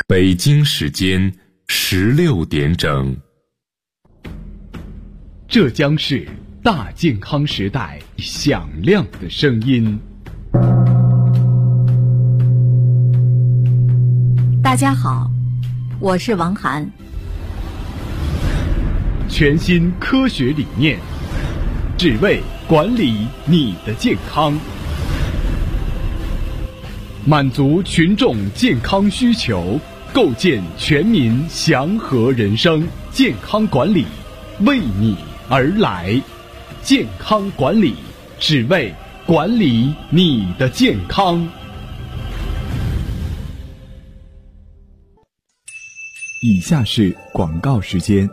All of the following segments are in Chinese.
北京时间16点整。 这将是大健康时代响亮的声音。 大家好，我是王涵。 全新科学理念，只为管理你的健康，满足群众健康需求，构建全民祥和人生。健康管理为你而来，健康管理只为管理你的健康。以下是广告时间。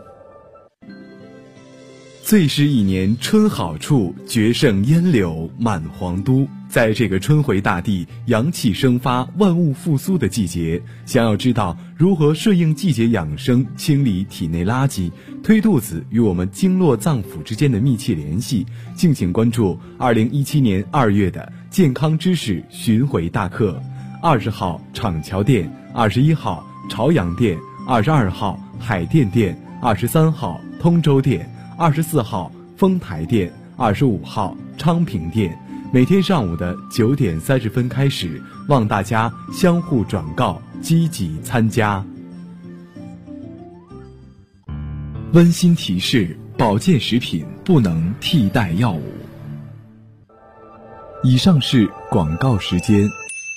最是一年春好处，绝胜烟柳满皇都。在这个春回大地、阳气生发、万物复苏的季节，想要知道如何顺应季节养生，清理体内垃圾，推肚子与我们经络脏腑之间的密切联系，敬请关注2017年2月的健康知识巡回大课。20号厂桥店，21号朝阳店，22号海淀店，23号通州店，24号丰台店，25号昌平店。每天上午的9点30分开始，望大家相互转告，积极参加。温馨提示：保健食品不能替代药物。以上是广告时间。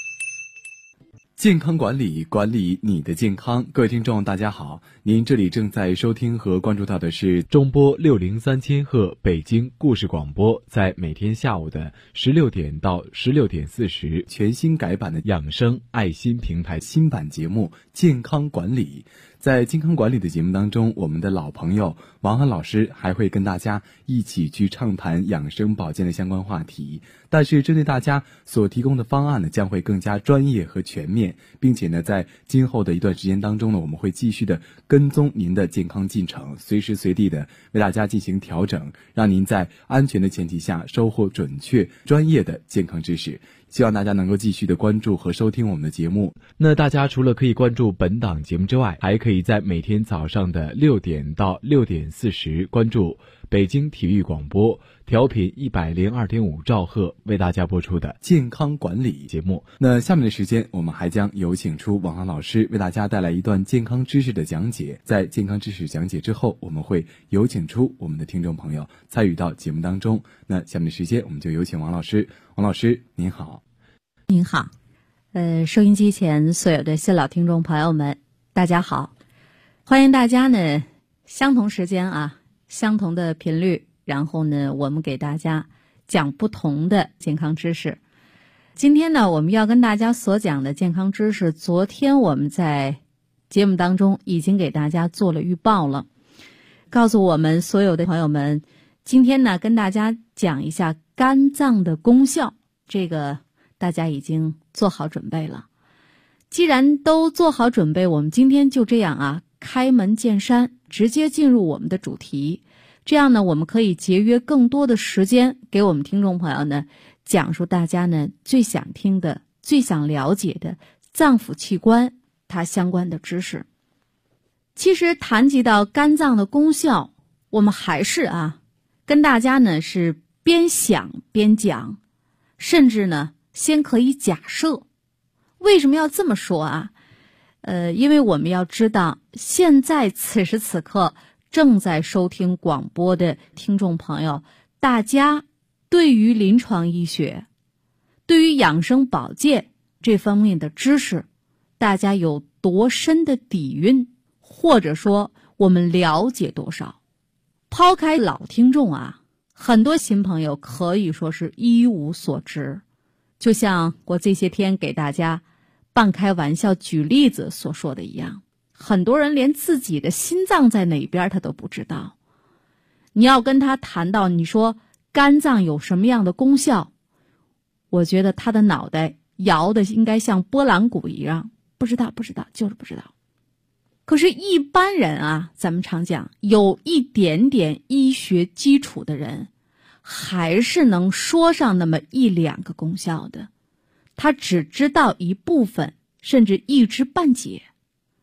健康管理，管理你的健康。各位听众大家好，您这里正在收听和关注到的是中波603千赫北京故事广播，在每天下午的16点到16点40，全新改版的养生爱心平台新版节目健康管理。在健康管理的节目当中，我们的老朋友王涵老师还会跟大家一起去畅谈养生保健的相关话题，但是针对大家所提供的方案呢，将会更加专业和全面，并且呢，在今后的一段时间当中呢，我们会继续的跟踪您的健康进程，随时随地的为大家进行调整，让您在安全的前提下收获准确专业的健康知识。希望大家能够继续的关注和收听我们的节目。那大家除了可以关注本档节目之外，还可以在每天早上的6点到6点40关注北京体育广播调频102.5兆赫为大家播出的健康管理节目。那下面的时间，我们还将有请出王涵老师为大家带来一段健康知识的讲解。在健康知识讲解之后，我们会有请出我们的听众朋友参与到节目当中。那下面的时间，我们就有请王老师。王老师您好。 您好，收音机前所有的新老听众朋友们大家好，欢迎大家呢相同时间相同的频率，然后呢我们给大家讲不同的健康知识。今天呢我们要跟大家所讲的健康知识，昨天我们在节目当中已经给大家做了预报了，告诉我们所有的朋友们，今天呢跟大家讲一下肝脏的功效，这个大家已经做好准备了。既然都做好准备，我们今天就这样开门见山，直接进入我们的主题。这样呢，我们可以节约更多的时间，给我们听众朋友呢讲述大家呢最想听的、最想了解的脏腑器官它相关的知识。其实谈及到肝脏的功效，我们还是跟大家呢是边想边讲，甚至呢先可以假设。为什么要这么说因为我们要知道，现在此时此刻正在收听广播的听众朋友，大家对于临床医学、对于养生保健这方面的知识，大家有多深的底蕴，或者说我们了解多少。抛开老听众很多新朋友可以说是一无所知。就像我这些天给大家半开玩笑举例子所说的一样，很多人连自己的心脏在哪边他都不知道。你要跟他谈到你说肝脏有什么样的功效，我觉得他的脑袋摇的应该像拨浪鼓一样，不知道就是不知道。可是一般人咱们常讲有一点点医学基础的人，还是能说上那么一两个功效的，他只知道一部分，甚至一知半解。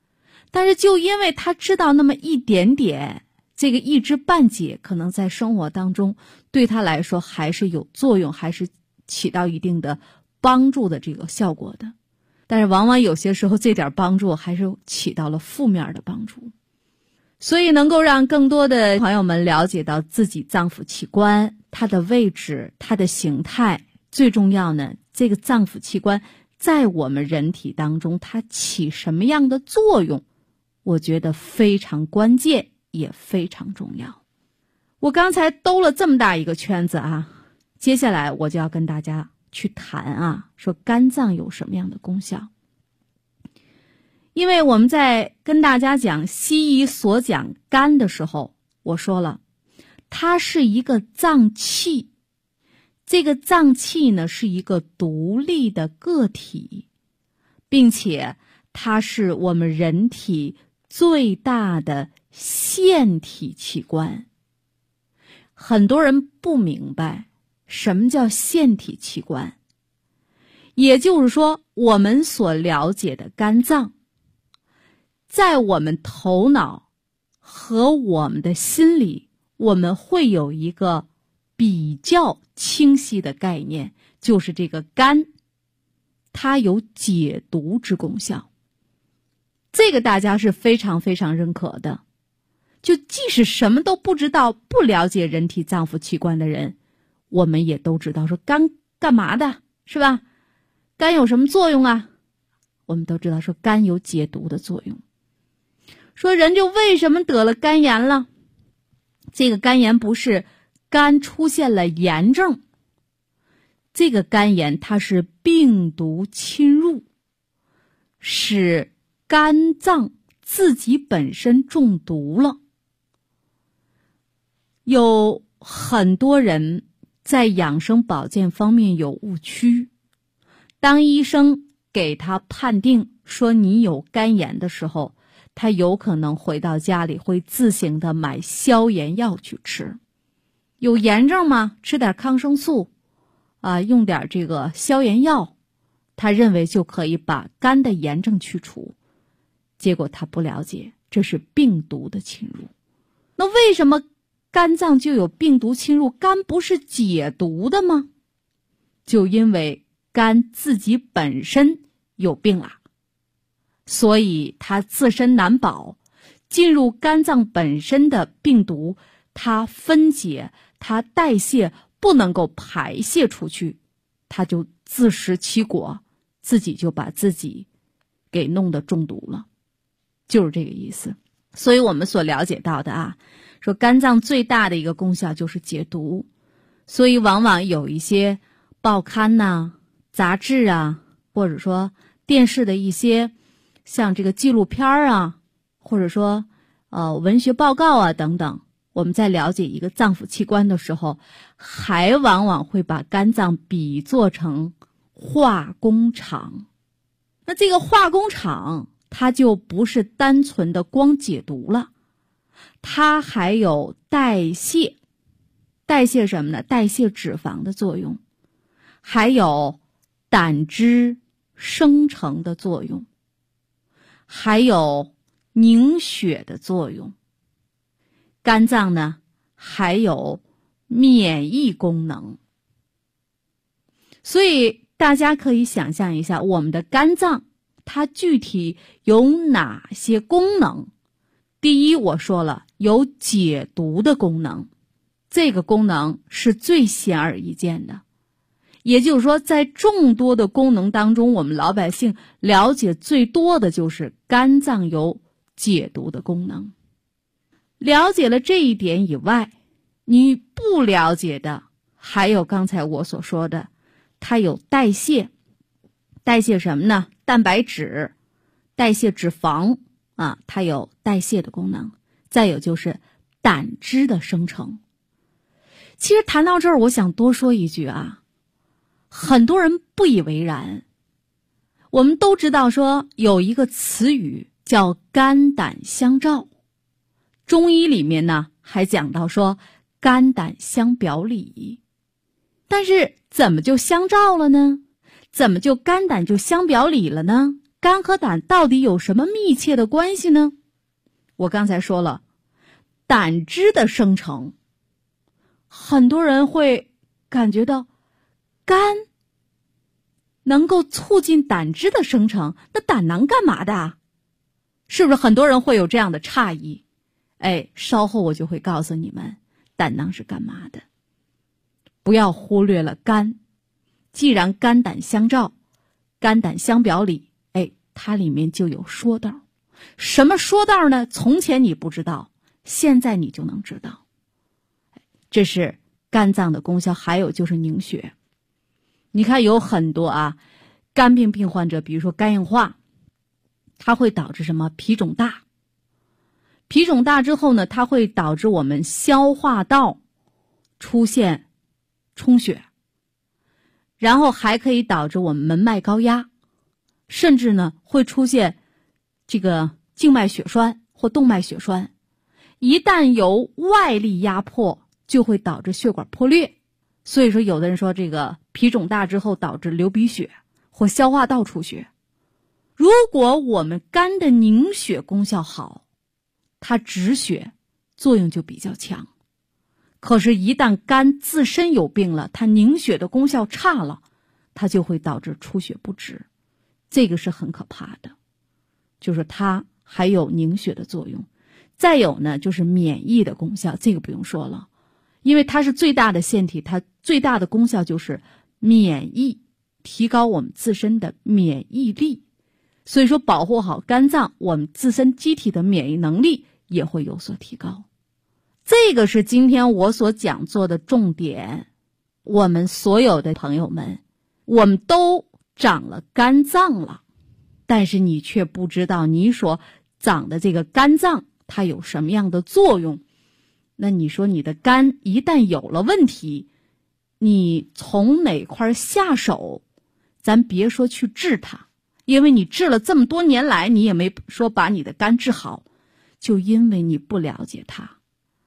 但是就因为他知道那么一点点，这个一知半解，可能在生活当中对他来说还是有作用，还是起到一定的帮助的这个效果的。但是往往有些时候这点帮助还是起到了负面的帮助。所以能够让更多的朋友们了解到自己脏腑器官它的位置、它的形态，最重要呢，这个脏腑器官在我们人体当中它起什么样的作用，我觉得非常关键，也非常重要。我刚才兜了这么大一个圈子啊，接下来我就要跟大家去谈啊，说肝脏有什么样的功效。因为我们在跟大家讲西医所讲肝的时候，我说了，它是一个脏器，这个脏器呢是一个独立的个体，并且它是我们人体最大的腺体器官。很多人不明白什么叫腺体器官，也就是说，我们所了解的肝脏，在我们头脑和我们的心里，我们会有一个比较清晰的概念，就是这个肝，它有解毒之功效。这个大家是非常非常认可的。就即使什么都不知道，不了解人体脏腑器官的人，我们也都知道说肝干嘛的，是吧？肝有什么作用啊？我们都知道说肝有解毒的作用。说人就为什么得了肝炎了？这个肝炎不是肝出现了炎症，这个肝炎它是病毒侵入，使肝脏自己本身中毒了。有很多人在养生保健方面有误区，当医生给他判定说你有肝炎的时候，他有可能回到家里会自行的买消炎药去吃。有炎症吗？吃点抗生素用点这个消炎药，他认为就可以把肝的炎症去除。结果他不了解，这是病毒的侵入。那为什么肝脏就有病毒侵入？肝不是解毒的吗？就因为肝自己本身有病了，所以它自身难保，进入肝脏本身的病毒，它分解，它代谢不能够排泄出去，它就自食其果，自己就把自己给弄得中毒了，就是这个意思。所以我们所了解到的说肝脏最大的一个功效就是解毒，所以往往有一些报刊杂志或者说电视的一些像这个纪录片或者说文学报告等等，我们在了解一个脏腑器官的时候，还往往会把肝脏比作成化工厂。那这个化工厂它就不是单纯的光解毒了，它还有代谢什么呢？代谢脂肪的作用，还有胆汁生成的作用，还有凝血的作用。肝脏呢，还有免疫功能。所以大家可以想象一下，我们的肝脏它具体有哪些功能？第一，我说了，有解毒的功能，这个功能是最显而易见的。也就是说，在众多的功能当中，我们老百姓了解最多的就是肝脏有解毒的功能。了解了这一点以外，你不了解的还有刚才我所说的，它有代谢。代谢什么呢？蛋白质，代谢脂肪它有代谢的功能。再有就是胆汁的生成。其实谈到这儿，我想多说一句很多人不以为然。我们都知道说有一个词语叫肝胆相照，中医里面呢还讲到说肝胆相表里。但是怎么就相照了呢？怎么就肝胆就相表里了呢？ 肝和胆到底有什么密切的关系呢？我刚才说了，胆汁的生成，很多人会感觉到肝能够促进胆汁的生成，那胆囊干嘛的？是不是很多人会有这样的诧异？稍后我就会告诉你们胆囊是干嘛的。不要忽略了肝，既然肝胆相照，肝胆相表里，它里面就有说道。什么说道呢？从前你不知道，现在你就能知道。这是肝脏的功效。还有就是凝血。你看有很多肝病病患者，比如说肝硬化，它会导致什么？脾肿大。脾肿大之后呢，它会导致我们消化道出现充血，然后还可以导致我们门脉高压，甚至呢会出现这个静脉血栓或动脉血栓。一旦由外力压迫，就会导致血管破裂。所以说有的人说这个脾肿大之后导致流鼻血或消化道出血。如果我们肝的凝血功效好，它止血作用就比较强。可是一旦肝自身有病了，它凝血的功效差了，它就会导致出血不止。这个是很可怕的，就是它还有凝血的作用。再有呢，就是免疫的功效，这个不用说了，因为它是最大的腺体，它最大的功效就是免疫，提高我们自身的免疫力。所以说保护好肝脏，我们自身机体的免疫能力也会有所提高。这个是今天我所讲座的重点。我们所有的朋友们，我们都长了肝脏了，但是你却不知道你所长的这个肝脏它有什么样的作用。那你说你的肝一旦有了问题，你从哪块下手？咱别说去治它，因为你治了这么多年来，你也没说把你的肝治好，就因为你不了解它。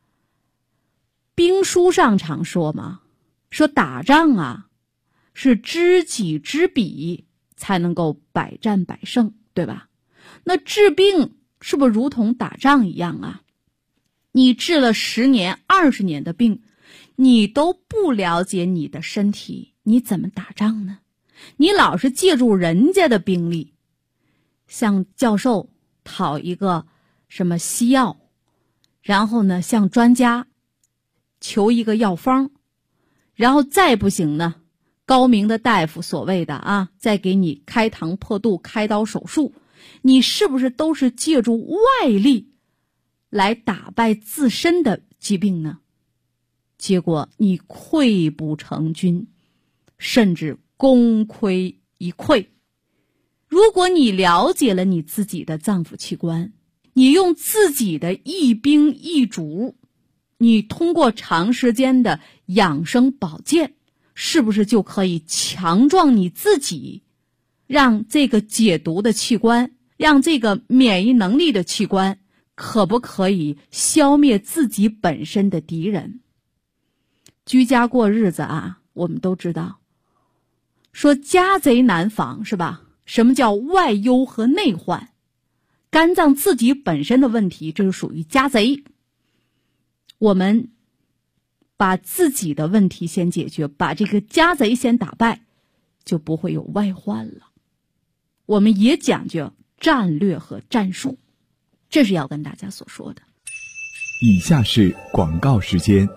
兵书上常说嘛，说打仗是知己知彼才能够百战百胜，对吧？那治病是不是如同打仗一样你治了10年、20年的病，你都不了解你的身体，你怎么打仗呢？你老是借助人家的病例，向教授讨一个什么西药，然后呢向专家求一个药方，然后再不行呢，高明的大夫所谓的再给你开膛破肚、开刀手术，你是不是都是借助外力来打败自身的疾病呢？结果你溃不成军，甚至功亏一篑。如果你了解了你自己的脏腑器官，你用自己的一兵一卒，你通过长时间的养生保健，是不是就可以强壮你自己，让这个解毒的器官，让这个免疫能力的器官，可不可以消灭自己本身的敌人？居家过日子我们都知道，说家贼难防，是吧？什么叫外忧和内患？肝脏自己本身的问题，这是属于家贼。我们把自己的问题先解决，把这个家贼先打败，就不会有外患了。我们也讲究战略和战术，这是要跟大家所说的。 以下是广告时间。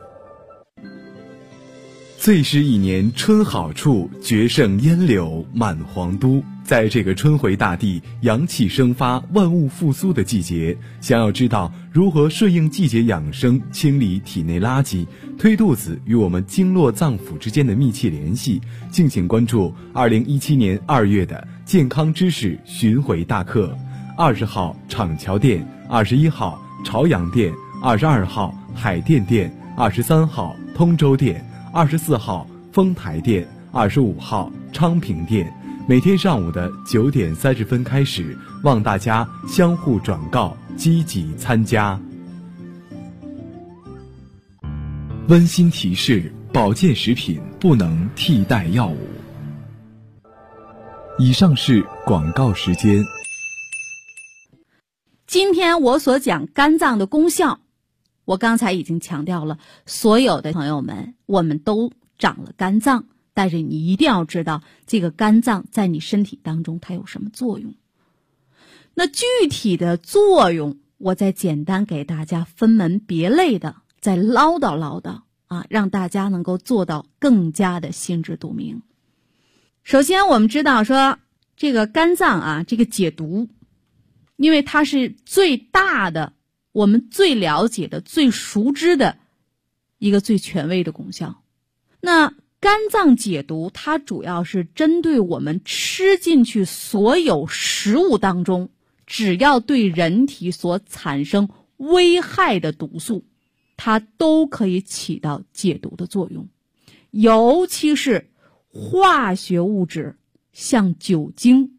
最是一年春好处，绝胜烟柳满皇都。在这个春回大地、阳气生发、万物复苏的季节，想要知道如何顺应季节养生，清理体内垃圾，推肚子与我们经络脏腑之间的密切联系，敬请关注2017年2月的健康知识巡回大课。20号厂桥店，21号朝阳店，22号海淀店，23号通州店，24号丰台店，25号昌平店。每天上午的9点30分开始，望大家相互转告，积极参加。温馨提示：保健食品不能替代药物。 以上是广告时间。 今天我所讲肝脏的功效，我刚才已经强调了，所有的朋友们，我们都长了肝脏，但是你一定要知道这个肝脏在你身体当中它有什么作用。那具体的作用，我再简单给大家分门别类的再唠叨啊，让大家能够做到更加的心知肚明。首先我们知道说这个肝脏啊，这个解毒，因为它是最大的，我们最了解的、最熟知的一个最权威的功效。那肝脏解毒，它主要是针对我们吃进去所有食物当中，只要对人体所产生危害的毒素，它都可以起到解毒的作用。尤其是化学物质，像酒精，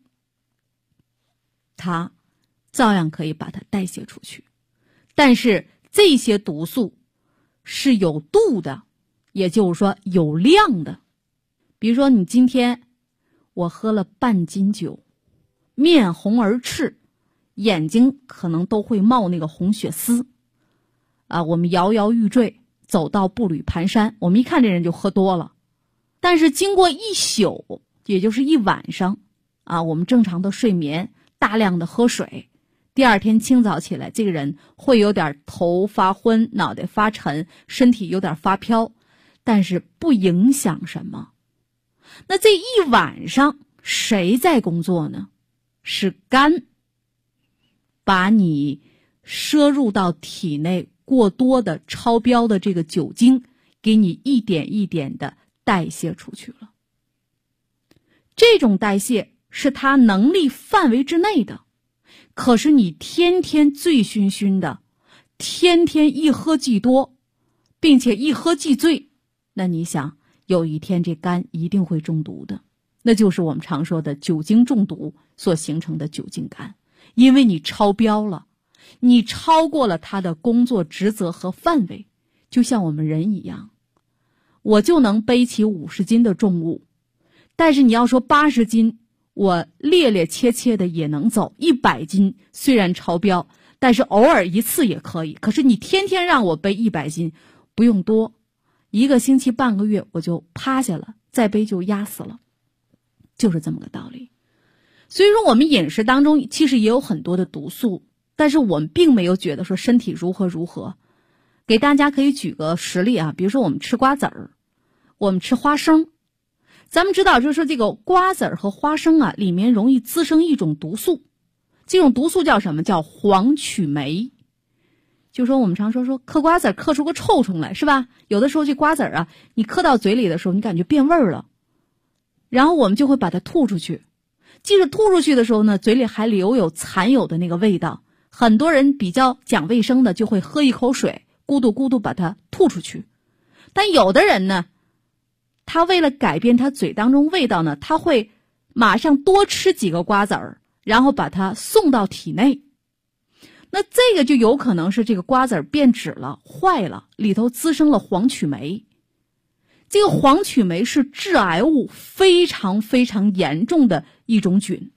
它照样可以把它代谢出去。但是这些毒素是有度的，也就是说有量的。比如说你今天我喝了半斤酒，面红耳赤，眼睛可能都会冒那个红血丝啊，我们摇摇欲坠，走到步履蹒跚，我们一看这人就喝多了。但是经过一宿，也就是一晚上啊，我们正常的睡眠，大量的喝水，第二天清早起来，这个人会有点头发昏，脑袋发沉，身体有点发飘，但是不影响什么。那这一晚上谁在工作呢？是肝，把你摄入到体内过多的超标的这个酒精，给你一点一点的代谢出去了。这种代谢是它能力范围之内的，可是你天天醉醺醺的，天天一喝即多，并且一喝即醉，那你想有一天这肝一定会中毒的，那就是我们常说的酒精中毒所形成的酒精肝。因为你超标了，你超过了它的工作职责和范围。就像我们人一样，我就能背起50斤的重物，但是你要说80斤，我趔趔趄趄的也能走。100斤虽然超标，但是偶尔一次也可以。可是你天天让我背100斤，不用多，1个星期半个月我就趴下了，再背就压死了，就是这么个道理。所以说我们饮食当中其实也有很多的毒素，但是我们并没有觉得说身体如何。给大家可以举个实例啊，比如说我们吃瓜子儿，我们吃花生，咱们知道就是说这个瓜子儿和花生啊，里面容易滋生一种毒素，这种毒素叫什么？叫黄曲霉。就说我们常说嗑瓜子儿嗑出个臭虫来，是吧？有的时候这瓜子儿啊，你嗑到嘴里的时候，你感觉变味儿了，然后我们就会把它吐出去。即使吐出去的时候呢，嘴里还留有残有的那个味道，很多人比较讲卫生的就会喝一口水，咕嘟咕嘟把它吐出去。但有的人呢，他为了改变他嘴当中味道呢，他会马上多吃几个瓜子儿，然后把它送到体内。那这个就有可能是这个瓜子儿变质了，坏了，里头滋生了黄曲霉。这个黄曲霉是致癌物，非常非常严重的一种菌。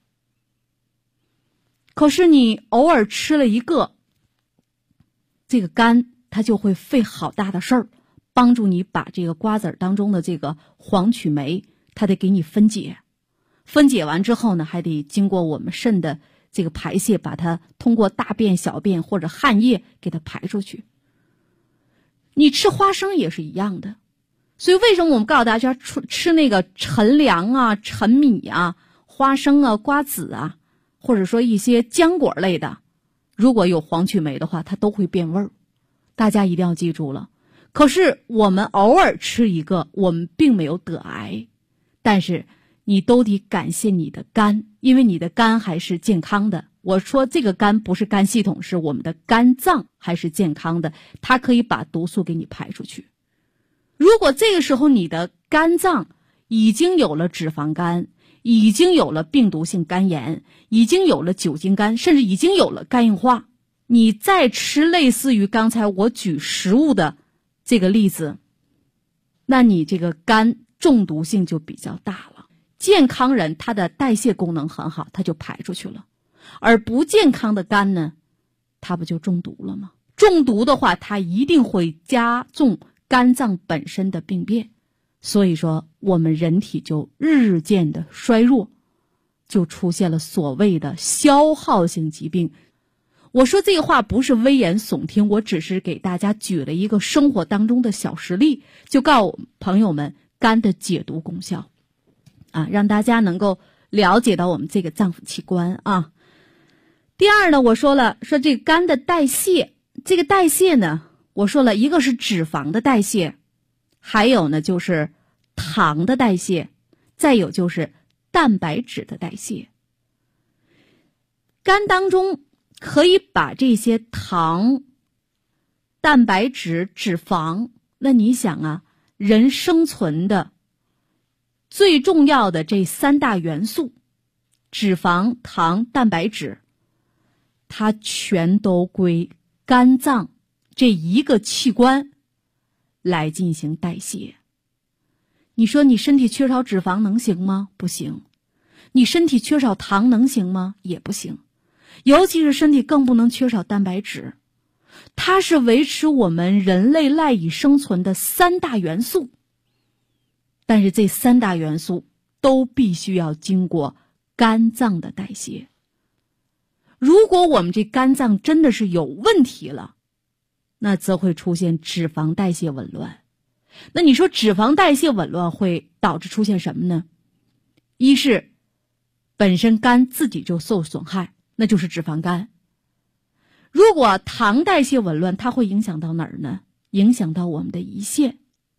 可是你偶尔吃了一个，这个肝它就会费好大的事儿，帮助你把这个瓜子当中的这个黄曲霉，它得给你分解。分解完之后呢，还得经过我们肾的这个排泄，把它通过大便、小便或者汗液给它排出去。你吃花生也是一样的。所以为什么我们告诉大家吃那个陈粮啊、陈米啊、花生啊、瓜子啊，或者说一些浆果类的，如果有黄曲霉的话，它都会变味儿。大家一定要记住了。可是我们偶尔吃一个，我们并没有得癌，但是你都得感谢你的肝，因为你的肝还是健康的。我说这个肝不是肝系统，是我们的肝脏还是健康的，它可以把毒素给你排出去。如果这个时候你的肝脏已经有了脂肪肝，已经有了病毒性肝炎，已经有了酒精肝，甚至已经有了肝硬化，你再吃类似于刚才我举食物的这个例子，那你这个肝中毒性就比较大了。 健康人他的代谢功能很好，他就排出去了，而不健康的肝呢，它不就中毒了吗？中毒的话，它一定会加重肝脏本身的病变，所以说我们人体就日渐的衰弱，就出现了所谓的消耗性疾病。我说这个话不是危言耸听，我只是给大家举了一个生活当中的小实例，就告诉朋友们肝的解毒功效啊，让大家能够了解到我们这个脏腑器官啊。第二呢，我说这个肝的代谢，这个代谢呢，我说了一个是脂肪的代谢，还有呢就是糖的代谢，再有就是蛋白质的代谢。肝当中可以把这些糖、蛋白质、脂肪，那你想啊，人生存的最重要的这三大元素，脂肪、糖、蛋白质，它全都归肝脏这一个器官来进行代谢。你说你身体缺少脂肪能行吗？不行。你身体缺少糖能行吗？也不行。尤其是身体更不能缺少蛋白质，它是维持我们人类赖以生存的三大元素。但是这三大元素都必须要经过肝脏的代谢。如果我们这肝脏真的是有问题了，那则会出现脂肪代谢紊乱。那你说脂肪代谢紊乱会导致出现什么呢？一是本身肝自己就受损害，那就是脂肪肝。如果糖代谢紊乱，它会影响到哪儿呢？影响到我们的胰腺。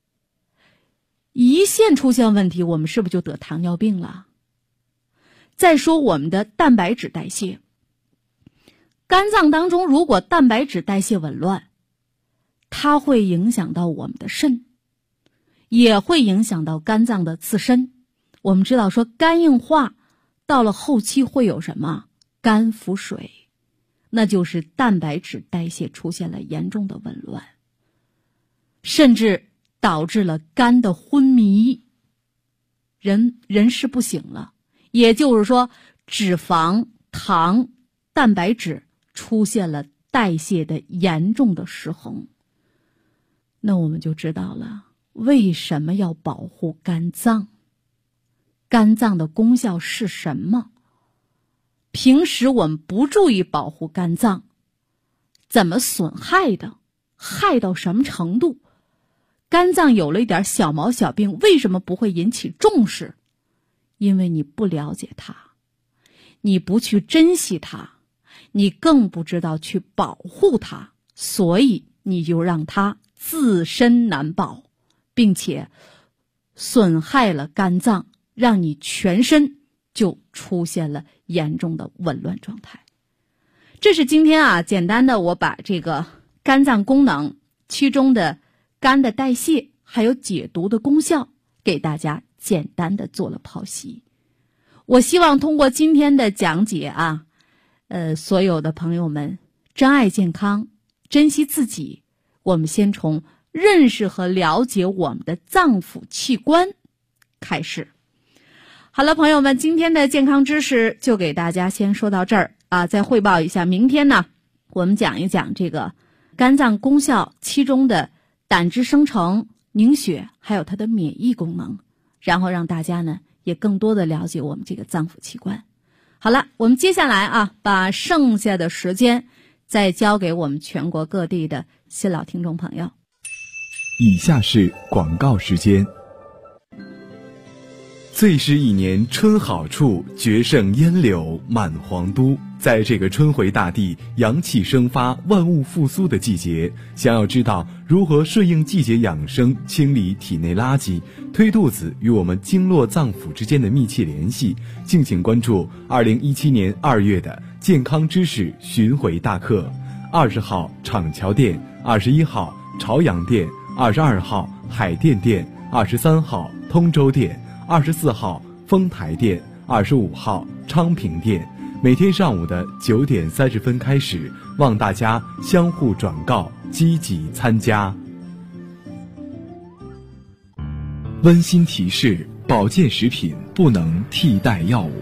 胰腺出现问题，我们是不是就得糖尿病了？再说我们的蛋白质代谢，肝脏当中如果蛋白质代谢紊乱，它会影响到我们的肾，也会影响到肝脏的自身。我们知道说肝硬化到了后期会有什么？肝腹水，那就是蛋白质代谢出现了严重的紊乱，甚至导致了肝的昏迷，人是不醒了。也就是说，脂肪、糖、蛋白质出现了代谢的严重的失衡。那我们就知道了为什么要保护肝脏，肝脏的功效是什么。平时我们不注意保护肝脏，怎么损害的？害到什么程度？肝脏有了一点小毛小病，为什么不会引起重视？因为你不了解它，你不去珍惜它，你更不知道去保护它，所以你就让它自身难保，并且损害了肝脏，让你全身就出现了严重的紊乱状态。这是今天简单的我把这个肝脏功能其中的肝的代谢还有解毒的功效给大家简单的做了剖析。我希望通过今天的讲解所有的朋友们珍爱健康，珍惜自己。我们先从认识和了解我们的脏腑器官开始。好了，朋友们，今天的健康知识就给大家先说到这儿再汇报一下，明天呢我们讲一讲这个肝脏功效其中的胆汁生成、凝血还有它的免疫功能，然后让大家呢也更多的了解我们这个脏腑器官。好了，我们接下来把剩下的时间再交给我们全国各地的新老听众朋友。 以下是广告时间。最是一年春好处，绝胜烟柳满皇都。在这个春回大地、阳气生发、万物复苏的季节，想要知道如何顺应季节养生，清理体内垃圾，推肚子与我们经络脏腑之间的密切联系，敬请关注2017年2月的健康知识巡回大课。20号厂桥店，21号朝阳店，22号海淀店，23号通州店，24号丰台店，25号昌平店。每天上午的9点30分开始，望大家相互转告，积极参加。温馨提示： 保健食品不能替代药物。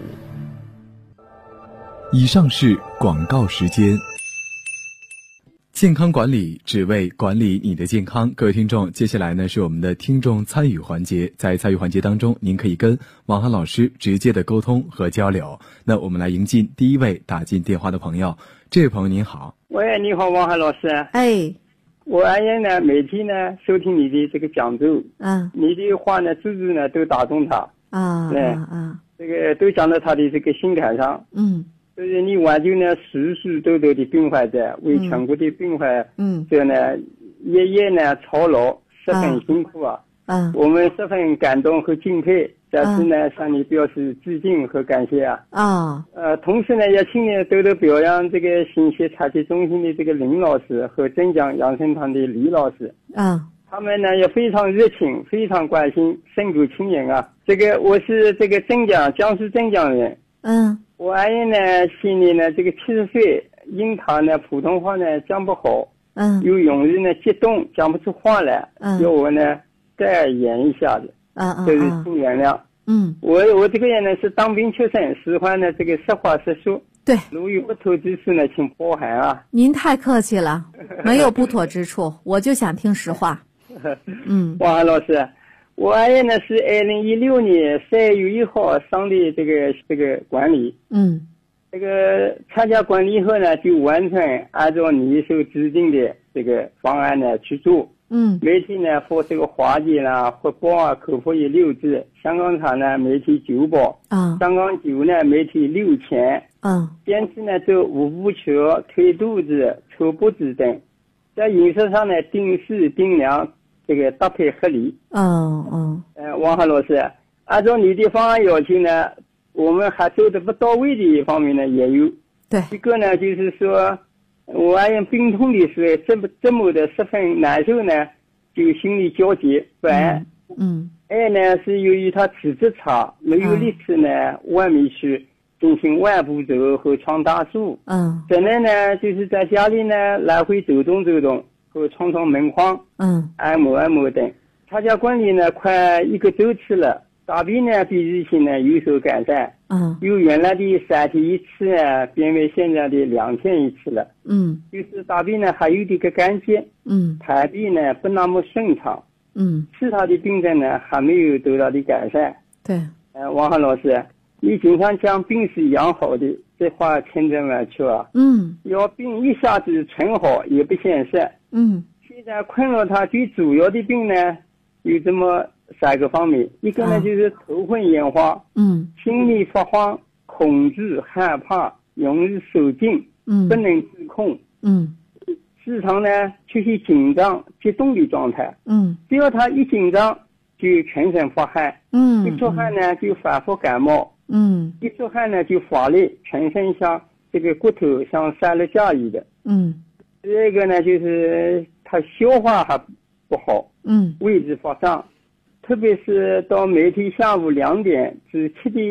以上是广告时间。健康管理只为管理你的健康。各位听众，接下来呢是我们的听众参与环节。在参与环节当中，您可以跟王涵老师直接的沟通和交流。那我们来迎进第一位打进电话的朋友。这位朋友您好。 喂，你好，王涵老师。 哎， 我爱人呢每天呢收听你的这个讲座，你的话呢字字呢都打动他这个都讲到他的这个心坎上。就是你挽救呢许许多多的病患者，为全国的病患者呢夜夜呢操劳，十分辛苦啊。我们十分感动和敬佩，在此呢向你表示致敬和感谢啊。同时呢也请你多多表扬这个信息查体中心的这个林老师和镇江养生堂的李老师。他们呢也非常热情，非常关心，深谷亲人啊。这个我是这个江苏镇江人。我爱人呢今年呢这个70岁，因他呢普通话呢讲不好，又容易呢激动，讲不出话来，要我呢代言一下子，就是请原谅。我这个人呢是当兵出身，喜欢呢这个实话实说。 对， 如有不妥之处呢，请包涵啊。 您太客气了，没有不妥之处，我就想听实话。 王涵老师，我爱人呢是2016年3月1号上的这个管理。这个参加管理以后呢，就完全按照你所指定的这个方案呢去做。媒体呢发这个华姐啦、汇报啊、口服液6支，香港茶呢媒体9包，香港酒呢媒体6000，坚持呢做五步球、推肚子、搓脖子等，在饮食上呢定时定量，这个搭配合理。王涵老师，按照你的方案要求呢，我们还做的不到位的一方面呢也有。 对， 一个呢就是说，我爱人病痛的时候折磨的十分难受呢，就心里焦急不安。二呢是由于他体质差，没有力气呢外面去进行万步走和闯大树。只能呢就是在家里呢来回走动和闯门框，按摩等。他家管理呢快1个周期了，大便呢比以前呢有所改善，由原来的3天1次啊，变为现在的2天1次了。就是大便呢还有点个干净，排便呢不那么顺畅，其他的病症呢还没有得到的改善。 对， 王涵老师，你经常讲病是养好的，这话千真万确啊。要病一下子全好也不现实。现在困扰他最主要的病呢有这么3个方面，一个呢就是头昏眼花，心里发慌，恐惧害怕，容易手紧，不能自控，时常呢出现紧张激动的状态。只要他一紧张就全身发汗，一出汗呢就反复感冒，一出汗呢就乏力，全身像这个骨头像塞了架一的。这个呢就是他消化还不好，胃子发胀，特别是到每天下午2点至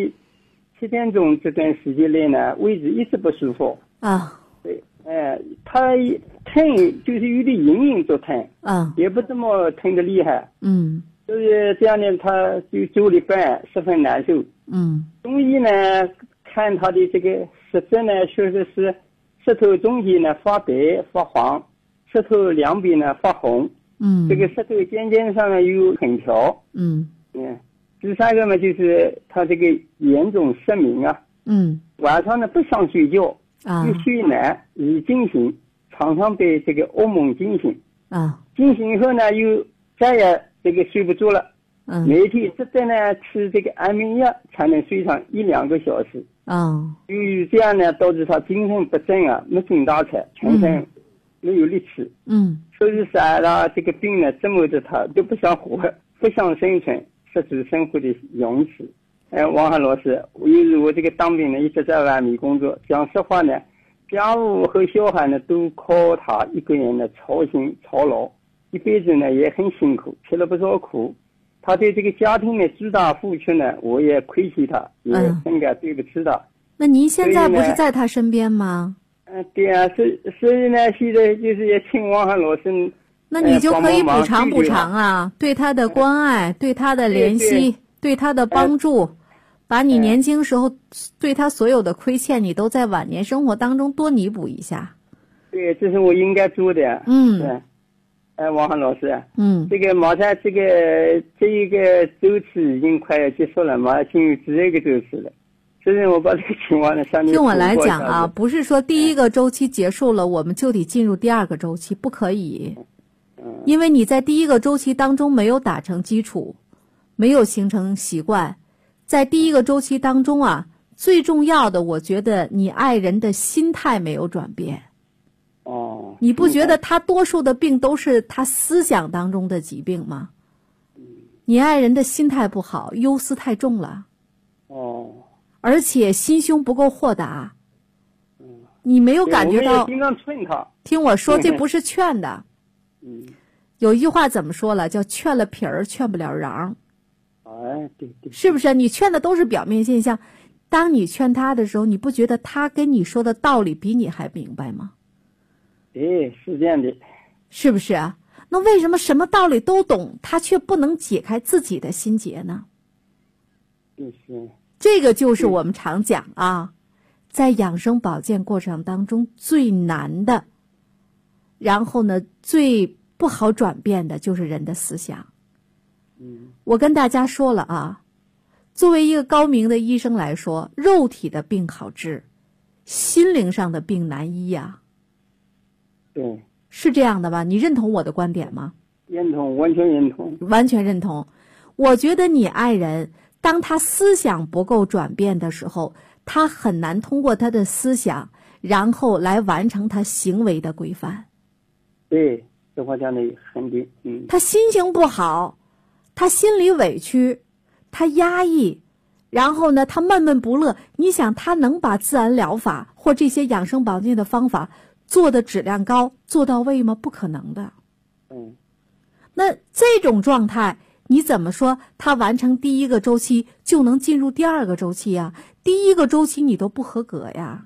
7点钟这段时间内呢，胃子一直不舒服。对，他疼就是有点隐隐作疼，也不怎么疼得厉害。就是这样呢，他就坐了半十分难受。中医呢看他的这个实质呢，确实是舌头中间呢发白发黄，舌头两边呢发红，这个舌头尖尖上呢有横条。第3个呢就是他这个严重失眠啊，晚上呢不想睡觉，又睡难易惊醒，常常被这个噩梦惊醒，惊醒以后呢又再也这个睡不住了，每天只得呢吃这个安眠药才能睡上1-2个小时。由于这样呢导致他精神不振啊，没精打采，全身没有力气。所以说他这个病呢折磨着他都不想活，不想生存，失去生活的勇气。王涵老师，由于我这个当兵呢一直在外面工作，讲实话呢，家务和小孩呢都靠他一个人的操心操劳，一辈子呢也很辛苦，吃了不少苦。他对这个家庭的巨大付出呢，我也亏欠他，也深感对不起他。 那您现在不是在他身边吗？ 对啊，所以呢，现在就是也请王涵老师。 那你就可以补偿啊，对他的关爱，对他的怜惜， 对他的帮助，把你年轻时候对他所有的亏欠，你都在晚年生活当中多弥补一下。 对，这是我应该做的。对。王涵老师。这个马上这一个周期已经快要结束了，马上进入第二个周期了。所以我把这个情况呢向你听我来讲啊，不是说第一个周期结束了，我们就得进入第二个周期，不可以。因为你在第一个周期当中没有打成基础，没有形成习惯，在第一个周期当中啊，最重要的，我觉得你爱人的心态没有转变。你不觉得他多数的病都是他思想当中的疾病吗？你爱人的心态不好，忧思太重了。而且心胸不够豁达。你没有感觉到？ 经常劝他。 听我说，这不是劝的。有一句话怎么说了？叫劝了皮儿，劝不了瓤。 对。 是不是？你劝的都是表面现象，当你劝他的时候，你不觉得他跟你说的道理比你还明白吗？ 是这样的。 是不是啊？那为什么什么道理都懂，他却不能解开自己的心结呢？这个就是我们常讲啊，在养生保健过程当中最难的，然后呢最不好转变的就是人的思想。我跟大家说了啊，作为一个高明的医生来说，肉体的病好治，心灵上的病难医呀。 对， 是这样的吧？你认同我的观点吗？ 认同，完全认同。 完全认同。我觉得你爱人当他思想不够转变的时候，他很难通过他的思想然后来完成他行为的规范。 对，这话讲的很对。 他心情不好，他心里委屈，他压抑，然后呢他闷闷不乐，你想他能把自然疗法或这些养生保健的方法做的质量高做到位吗？不可能的。那这种状态你怎么说他完成第一个周期就能进入第二个周期呀？第一个周期你都不合格呀。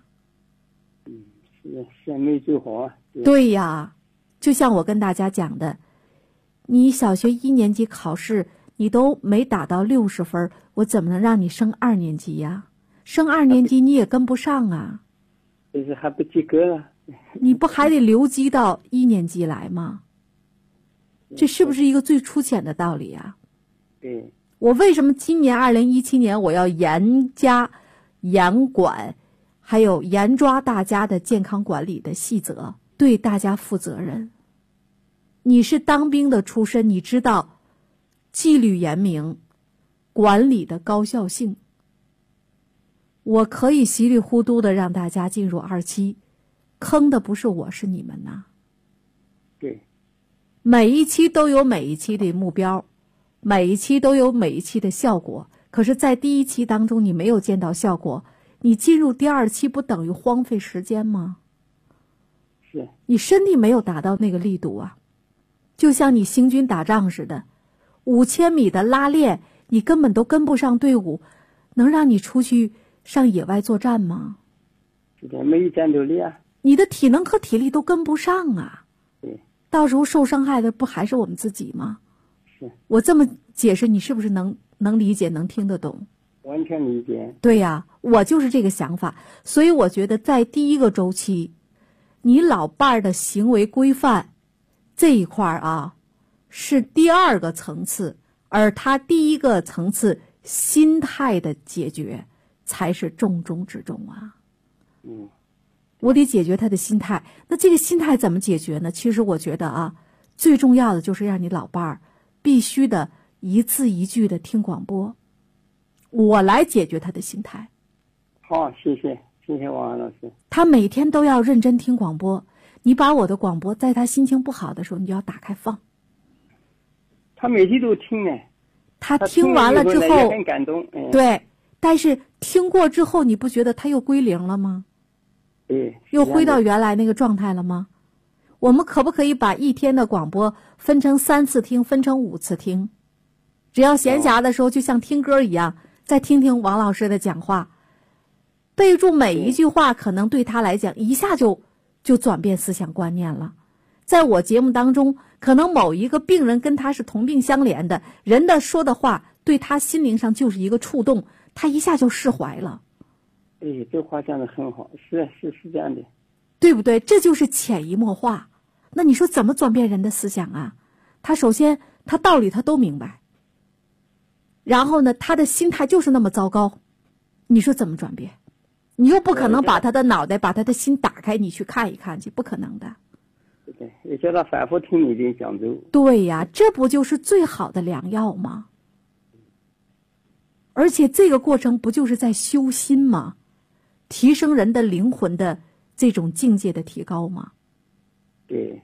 是没做好啊。 对呀，就像我跟大家讲的，你小学1年级考试你都没打到60分，我怎么能让你升2年级呀？升2年级你也跟不上啊。 就是还不及格了。 你不还得留级到1年级来吗？这是不是一个最粗浅的道理啊？ 对。 我为什么今年2017年我要严加严管，还有严抓大家的健康管理的细则，对大家负责任。你是当兵的出身，你知道纪律严明，管理的高效性。我可以稀里糊涂的让大家进入2期，坑的不是我，是你们呐。 对。 每一期都有每一期的目标，每一期都有每一期的效果，可是在第1期当中你没有见到效果，你进入第2期不等于荒废时间吗？ 是。 你身体没有达到那个力度啊，就像你行军打仗似的，5000米的拉练你根本都跟不上队伍，能让你出去上野外作战吗？ 是的，没有战斗力啊。 你的体能和体力都跟不上啊。 对。 到时候受伤害的不还是我们自己吗？ 是。 我这么解释你是不是能理解能听得懂？ 完全理解。 对呀，我就是这个想法。所以我觉得在第一个周期，你老伴儿的行为规范这一块啊是第2个层次，而他第1个层次心态的解决才是重中之重啊。我得解决他的心态。那这个心态怎么解决呢？其实我觉得啊，最重要的就是让你老伴儿必须的一字一句的听广播，我来解决他的心态。 好，谢谢王安老师。 他每天都要认真听广播，你把我的广播在他心情不好的时候你就要打开放。 他每天都听呢。 他听完了之后也很感动。 对，但是听过之后你不觉得他又归零了吗？ 对， 又回到原来那个状态了吗？我们可不可以把1天的广播分成3次听，分成5次听？只要闲暇的时候就像听歌一样，再听听王老师的讲话，备注每一句话，可能对他来讲一下就转变思想观念了。在我节目当中，可能某一个病人跟他是同病相怜的，人的说的话对他心灵上就是一个触动，他一下就释怀了。 这话讲得很好，是这样的， 对不对？这就是潜移默化。那你说怎么转变人的思想啊？他首先他道理他都明白，然后呢他的心态就是那么糟糕，你说怎么转变？你又不可能把他的脑袋把他的心打开，你去看一看去，不可能的。 对，也叫他反复听你的讲座。 对呀，这不就是最好的良药吗？而且这个过程不就是在修心吗？提升人的灵魂的这种境界的提高吗？ 对。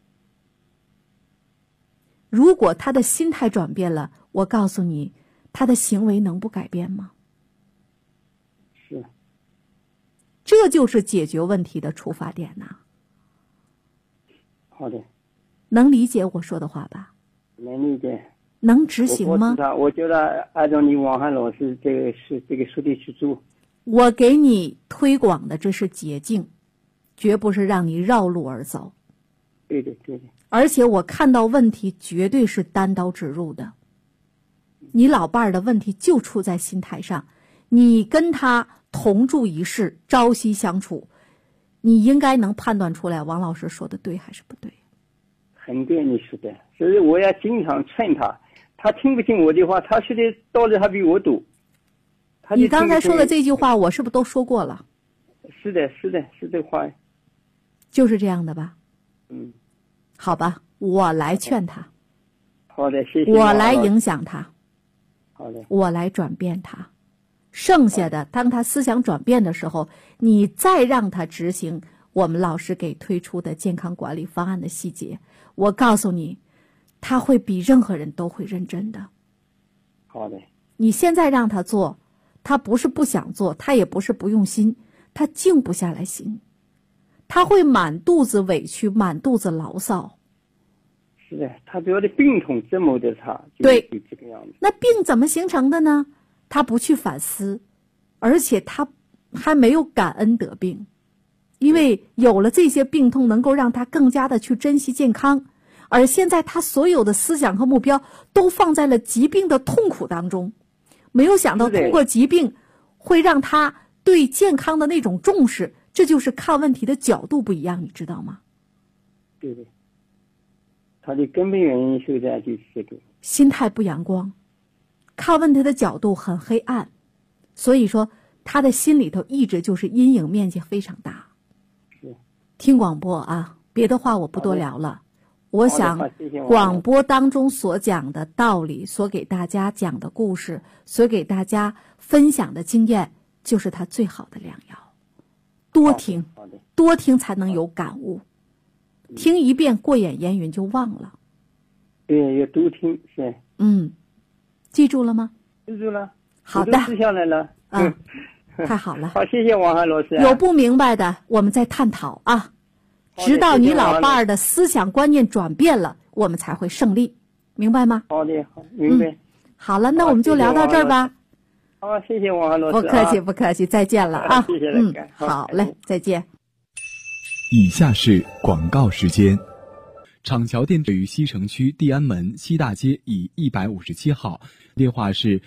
如果他的心态转变了，我告诉你，他的行为能不改变吗？ 是。 这就是解决问题的出发点呐。 好的。 能理解我说的话吧？ 能理解。 能执行吗？ 我觉得按照你王翰老师这个说的去做。 我给你推广的这是捷径，绝不是让你绕路而走。 对的，对的。 而且我看到问题绝对是单刀直入的。你老伴儿的问题就出在心态上，你跟他同住一室，朝夕相处，你应该能判断出来王老师说的对还是不对。 很对你说的，所以我要经常劝他，他听不进我的话，他说的道理还比我多。 你刚才说的这句话我是不是都说过了？ 是的，是这话。 就是这样的吧？ 嗯。 好吧，我来劝他。 好的，谢谢。 我来影响他。 好的。 我来转变他。剩下的，当他思想转变的时候，你再让他执行我们老师给推出的健康管理方案的细节，我告诉你，他会比任何人都会认真的。 好的。 你现在让他做，他不是不想做，他也不是不用心，他静不下来心，他会满肚子委屈，满肚子牢骚。 是的，他主要的病痛折磨着他， 对， 这个样子。 那病怎么形成的呢？他不去反思，而且他还没有感恩得病，因为有了这些病痛，能够让他更加的去珍惜健康。而现在他所有的思想和目标都放在了疾病的痛苦当中，没有想到通过疾病会让他对健康的那种重视，这就是看问题的角度不一样，你知道吗？ 对的，他的根本原因所在就是这个心态不阳光，看问题的角度很黑暗，所以说他的心里头一直就是阴影面积非常大。 是。 听广播啊，别的话我不多聊了。我想广播当中所讲的道理，所给大家讲的故事，所给大家分享的经验，就是他最好的良药。多听，多听才能有感悟。听一遍过眼烟云就忘了。 对，要多听是。 记住了吗？ 记住了。 好的。 记下来了。 太好了。 好，谢谢王翰老师。 有不明白的，我们再探讨啊。直到你老伴儿的思想观念转变了，我们才会胜利，明白吗？ 好的，好，明白。 好了，那我们就聊到这儿吧。 好，谢谢王翰老师。 不客气，不客气，再见了啊！ 谢谢了。 好嘞，再见。 以下是广告时间。厂桥店位于西城区地安门西大街以157号，电话是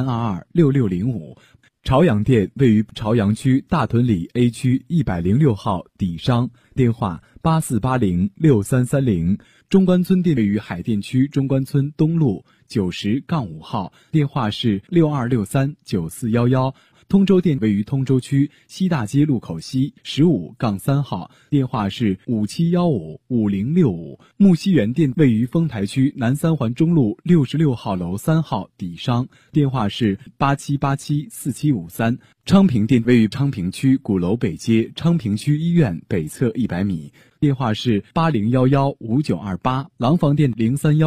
83226605。朝阳店位于朝阳区大屯里 A 区106号底商，电话84806330。中关村店位于海淀区中关村东路90-5号，电话是62639411。通州店位于通州区西大街路口西15-3号，电话是57155065。木樨园店位于丰台区南三环中路66号楼3号底商，电话是87874753。昌平店位于昌平区鼓楼北街昌平区医院北侧100米，电话是80115928。廊坊店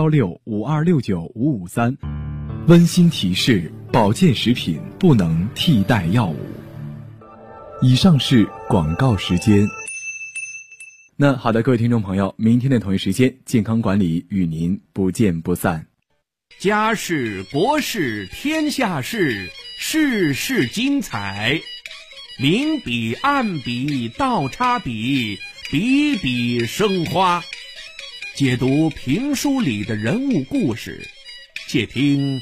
031652695553。温馨提示：保健食品不能替代药物。以上是广告时间。那好的，各位听众朋友，明天的同一时间，健康管理与您不见不散。 家事国事天下事，事事精彩。明笔暗笔倒插笔，笔笔生花。解读评书里的人物故事，且听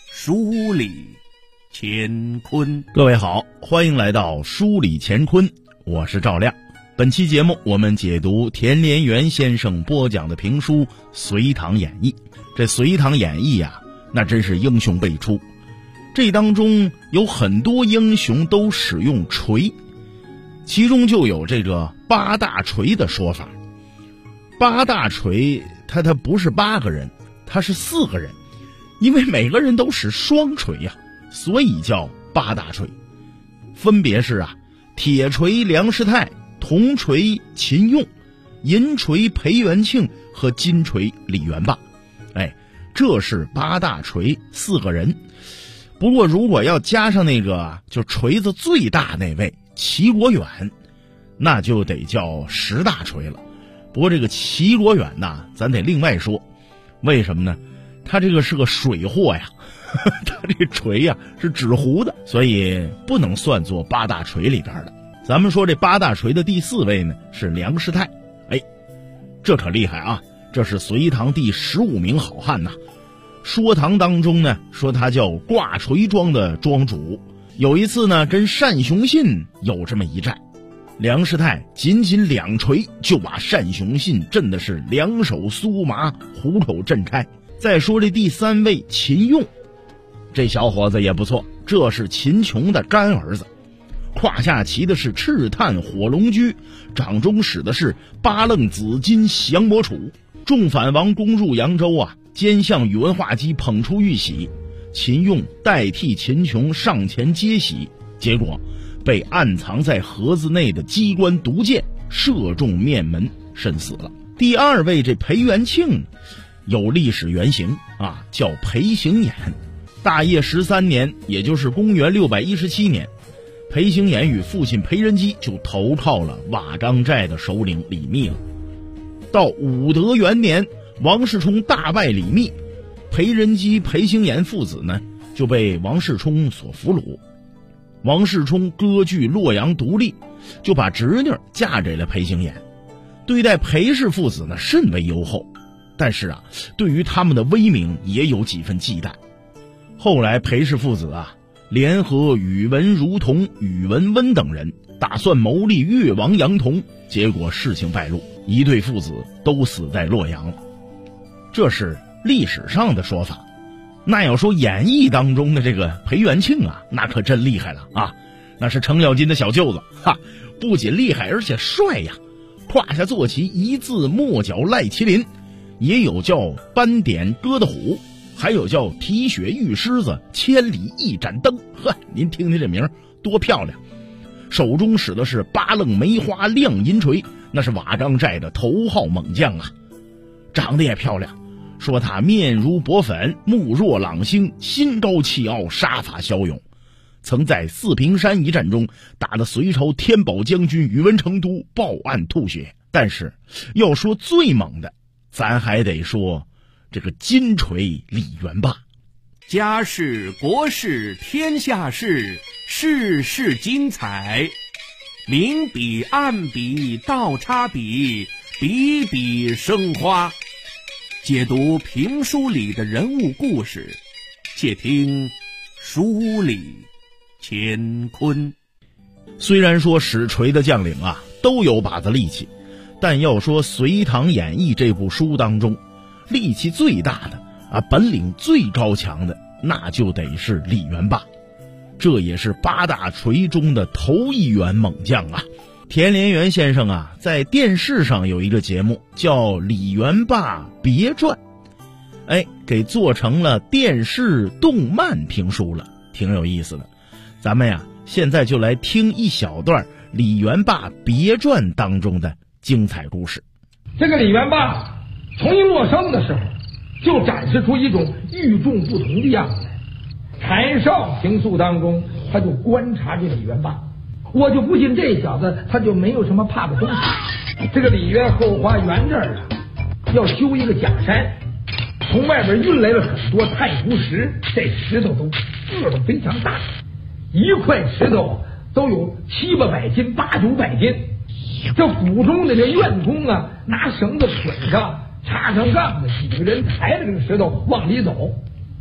书里乾坤。 各位好，欢迎来到书里乾坤，我是赵亮。本期节目我们解读田连元先生播讲的评书《隋唐演义》。这《隋唐演义》啊，那真是英雄辈出，这当中有很多英雄都使用锤，其中就有这个八大锤的说法。八大锤他不是8个人，他是4个人，因为每个人都使双锤呀，所以叫八大锤。分别是铁锤梁师太，铜锤秦用，银锤裴元庆和金锤李元霸。这是八大锤4个人。不过如果要加上那个就锤子最大那位齐国远，那就得叫10大锤了。不过这个齐国远呐，咱得另外说。为什么呢？他这个是个水货呀，他这锤呀是纸糊的，所以不能算作八大锤里边的。咱们说这八大锤的第4位呢是梁师太。这可厉害啊，这是隋唐第15名好汉呐。说唐当中呢说他叫挂锤庄的庄主，有一次呢跟单雄信有这么一战，梁师太仅2锤就把单雄信震的是两手酥麻，虎口震开。再说这第3位秦用，这小伙子也不错，这是秦琼的干儿子，胯下骑的是赤炭火龙驹，掌中使的是八楞紫金降魔杵。众反王攻入扬州奸相宇文化及捧出玉玺，秦用代替秦琼上前接玺，结果被暗藏在盒子内的机关毒箭射中面门，身死了。第2位这裴元庆有历史原型叫裴行衍。大业13年，也就是公元617年，裴行衍与父亲裴仁基就投靠了瓦岗寨的首领李密了。到武德元年，王世充大败李密，裴仁基、裴行衍父子呢就被王世充所俘虏。王世充割据洛阳独立，就把侄女嫁给了裴行衍，对待裴氏父子呢甚为优厚，但是对于他们的威名也有几分忌惮。后来裴氏父子联合宇文如同、宇文温等人，打算谋立越王杨同，结果事情败露，一对父子都死在洛阳了。这是历史上的说法。那要说演义当中的这个裴元庆那可真厉害了那是程咬金的小舅子不仅厉害而且帅呀，胯下坐骑一字墨角赖麒麟，也有叫斑点鸽的虎，还有叫提血玉狮子，千里一盏灯。您听听这名多漂亮。手中使的是八楞梅花亮银锤，那是瓦岗寨的头号猛将长得也漂亮，说他面如薄粉，目若朗星，心高气傲，杀伐骁勇，曾在四平山一战中打得隋朝天宝将军宇文成都报案吐血。但是要说最猛的，咱还得说这个金锤李元霸。 家事国事天下事，事事精彩，明笔暗笔倒插笔，笔笔生花。解读评书里的人物故事，且听书里乾坤。 虽然说使锤的将领都有把子力气，但要说《隋唐演义》这部书当中，力气最大的本领最高强的，那就得是李元霸。这也是八大锤中的头一员猛将田连元先生在电视上有一个节目叫《李元霸别传》，给做成了电视动漫评书了，挺有意思的。咱们现在就来听一小段《李元霸别传》当中的精彩故事。 这个李元霸从一落生的时候就展示出一种与众不同的样子来。柴少平素当中，他就观察这李元霸，我就不信这小子他就没有什么怕的东西。这个李渊后花园这儿要修一个假山，从外边运来了很多太湖石，这石头都个头非常大，一块石头都有700-800斤、800-900斤。这府中的这院工拿绳子捆上，插上杠子，几个人抬着这个石头往里走。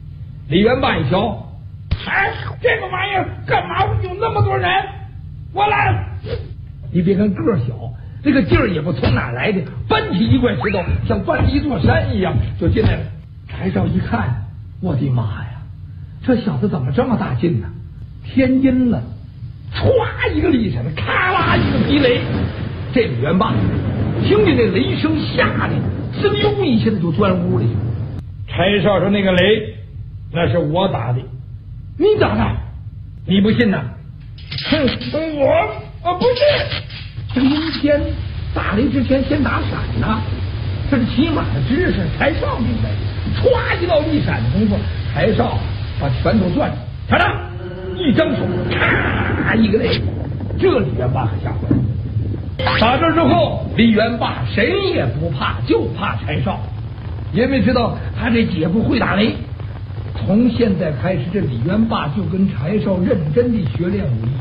李元霸一瞧，哎，这个玩意儿干嘛有那么多人？我来了！你别看个儿小，这个劲儿也不从哪来的，搬起一块石头，像搬起一座山一样就进来了。柴少一看，我的妈呀，这小子怎么这么大劲呢？天阴了，歘一个厉声，咔啦一个霹雷，这李元霸听见那雷声，吓得哧溜一下子就钻屋里去。柴少说：“那个雷，那是我打的，你打的？你不信呐？哼，我不信。这个阴天打雷之前先打闪呐，这是起码的知识。柴少明白，歘一道一闪的功夫，柴少把拳头攥住，瞧着，一张手，咔一个雷，这李元霸可吓坏了。打这之后，李元霸谁也不怕，就怕柴少，因为知道他这姐夫会打雷。从现在开始，这李元霸就跟柴少认真地学练武艺。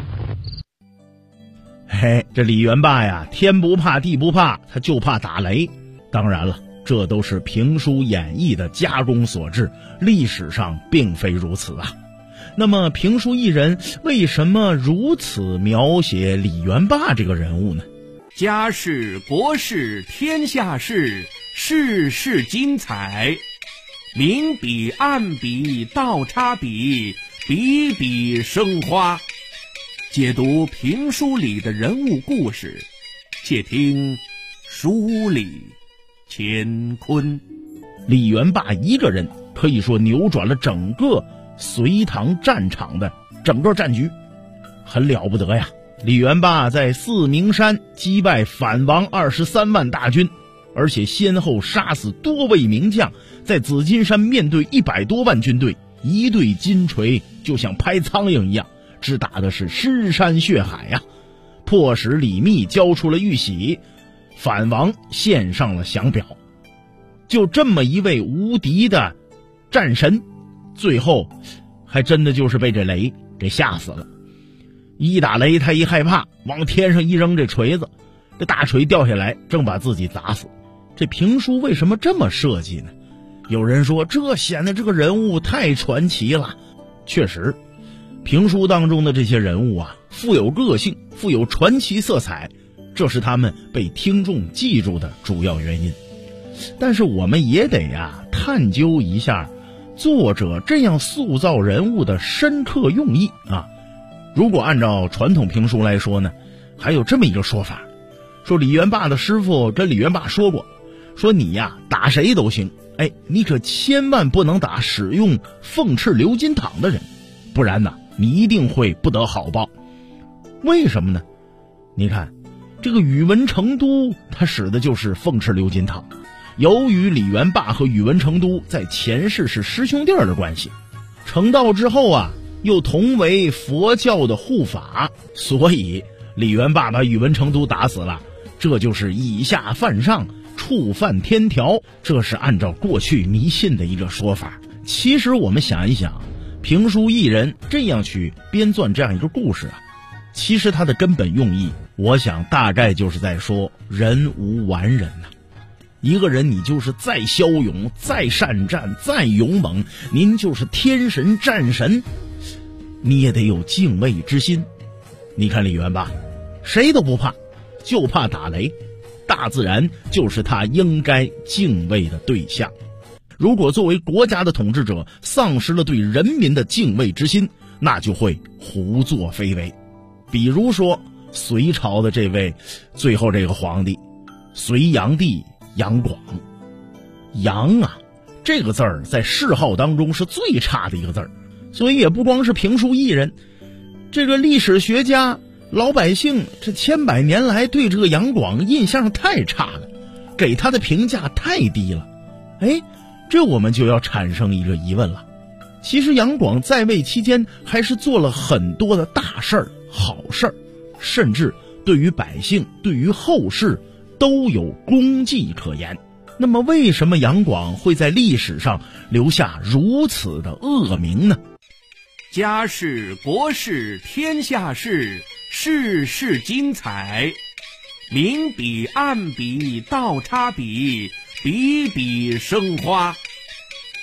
嘿，这李元霸呀，天不怕地不怕，他就怕打雷。当然了，这都是评书演绎的加工所致，历史上并非如此啊。那么评书艺人为什么如此描写李元霸这个人物呢？ 家事国事天下事，事事精彩，明笔暗笔倒插笔，笔笔生花。解读评书里的人物故事，且听书里乾坤。 李元霸一个人可以说扭转了整个隋唐战场的整个战局，很了不得呀。李元霸在四明山击败反王23万大军，而且先后杀死多位名将，在紫金山面对100多万军队，一对金锤就像拍苍蝇一样，只打的是尸山血海呀，迫使李密交出了玉玺，反王献上了降表。就这么一位无敌的战神，最后还真的就是被这雷给吓死了。一打雷他一害怕，往天上一扔这锤子，这大锤掉下来正把自己砸死。这评书为什么这么设计呢？有人说这显得这个人物太传奇了。确实，评书当中的这些人物啊，富有个性，富有传奇色彩，这是他们被听众记住的主要原因。但是我们也得探究一下作者这样塑造人物的深刻用意啊。如果按照传统评书来说呢，还有这么一个说法，说李元霸的师傅跟李元霸说过，说你打谁都行，你可千万不能打使用凤翅鎏金镗的人，不然你一定会不得好报。为什么呢？你看这个宇文成都他使的就是凤翅鎏金镗，由于李元霸和宇文成都在前世是师兄弟的关系，成道之后又同为佛教的护法，所以李元霸把宇文成都打死了，这就是以下犯上，触犯天条，这是按照过去迷信的一个说法。其实我们想一想，评书艺人这样去编撰这样一个故事其实它的根本用意，我想大概就是在说人无完人一个人你就是再骁勇，再善战，再勇猛，您就是天神战神，你也得有敬畏之心。你看李元霸谁都不怕，就怕打雷，大自然就是他应该敬畏的对象。如果作为国家的统治者丧失了对人民的敬畏之心，那就会胡作非为。比如说隋朝的这位最后这个皇帝隋炀帝杨广，杨这个字儿在谥号当中是最差的一个字儿，所以也不光是评书艺人，这个历史学家老百姓这千百年来对这个杨广印象太差了，给他的评价太低了。这我们就要产生一个疑问了，其实杨广在位期间还是做了很多的大事儿、好事儿，甚至对于百姓，对于后世都有功绩可言。那么为什么杨广会在历史上留下如此的恶名呢？ 家事国事天下事，事事精彩，明笔暗笔倒插笔，笔笔生花。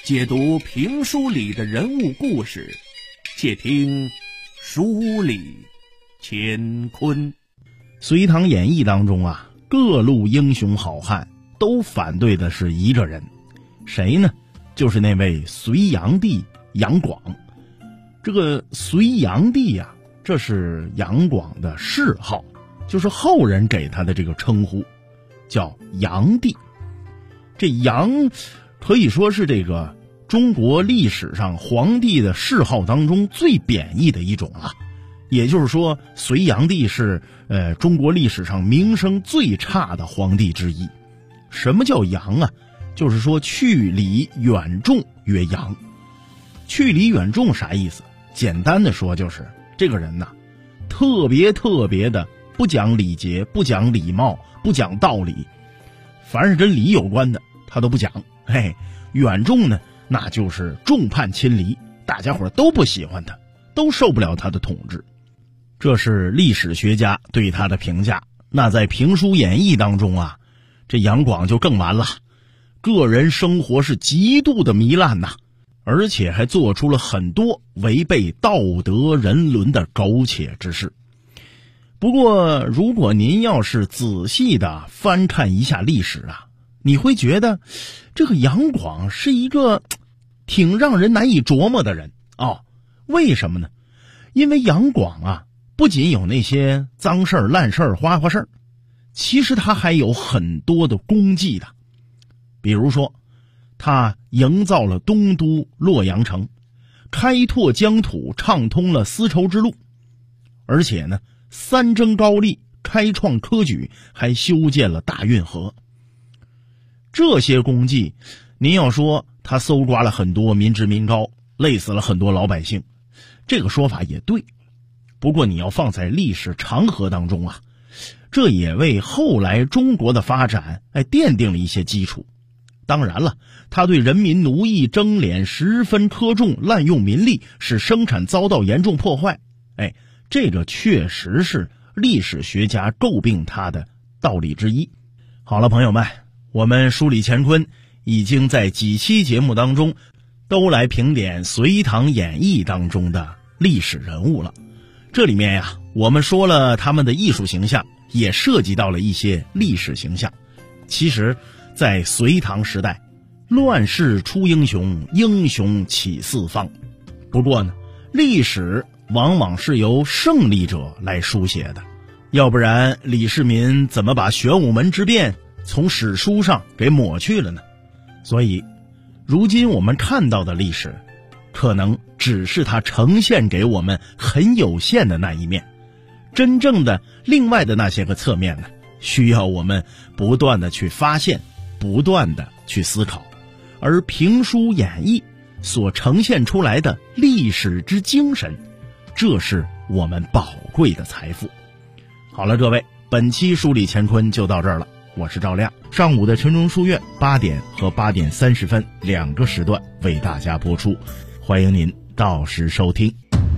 解读评书里的人物故事，且听书里乾坤。 隋唐演义当中啊，各路英雄好汉都反对的是一个人，谁呢？就是那位隋炀帝杨广。这个隋炀帝啊，这是杨广的谥号，就是后人给他的这个称呼，叫炀帝。这炀可以说是这个中国历史上皇帝的谥号当中最贬义的一种了。也就是说，隋炀帝是中国历史上名声最差的皇帝之一。什么叫炀啊？就是说去礼远重曰炀。去礼远重啥意思？简单的说就是这个人呐，特别的不讲礼节，不讲礼貌，不讲道理，凡是跟礼有关的他都不讲。远重呢，那就是众叛亲离，大家伙都不喜欢他，都受不了他的统治。这是历史学家对他的评价。那在评书演义当中啊，这杨广就更完了，个人生活是极度的糜烂呐，而且还做出了很多违背道德人伦的苟且之事。不过如果您要是仔细的翻看一下历史啊，你会觉得这个杨广是一个挺让人难以琢磨的人哦。为什么呢？因为杨广啊，不仅有那些脏事儿、烂事儿、花事儿，其实他还有很多的功绩的。比如说，他营造了东都洛阳城，开拓疆土，畅通了丝绸之路，而且呢，三征高丽，开创科举，还修建了大运河。这些功绩，您要说他搜刮了很多民脂民膏，累死了很多老百姓，这个说法也对。不过你要放在历史长河当中啊，这也为后来中国的发展奠定了一些基础。当然了，他对人民奴役征敛十分苛重，滥用民力，使生产遭到严重破坏。这个确实是历史学家诟病他的道理之一。好了，朋友们，我们书里乾坤已经在几期节目当中都来评点隋唐演义当中的历史人物了。这里面呀，我们说了他们的艺术形象，也涉及到了一些历史形象。其实在隋唐时代，乱世出英雄，英雄起四方。不过呢，历史往往是由胜利者来书写的，要不然李世民怎么把玄武门之变从史书上给抹去了呢？所以如今我们看到的历史，可能只是它呈现给我们很有限的那一面，真正的另外的那些个侧面呢，需要我们不断的去发现，不断的去思考。而评书演义所呈现出来的历史之精神，这是我们宝贵的财富。好了，各位，本期书里乾坤就到这儿了。我是赵亮，上午的晨钟书院8点和8点30分2个时段为大家播出，欢迎您到时收听。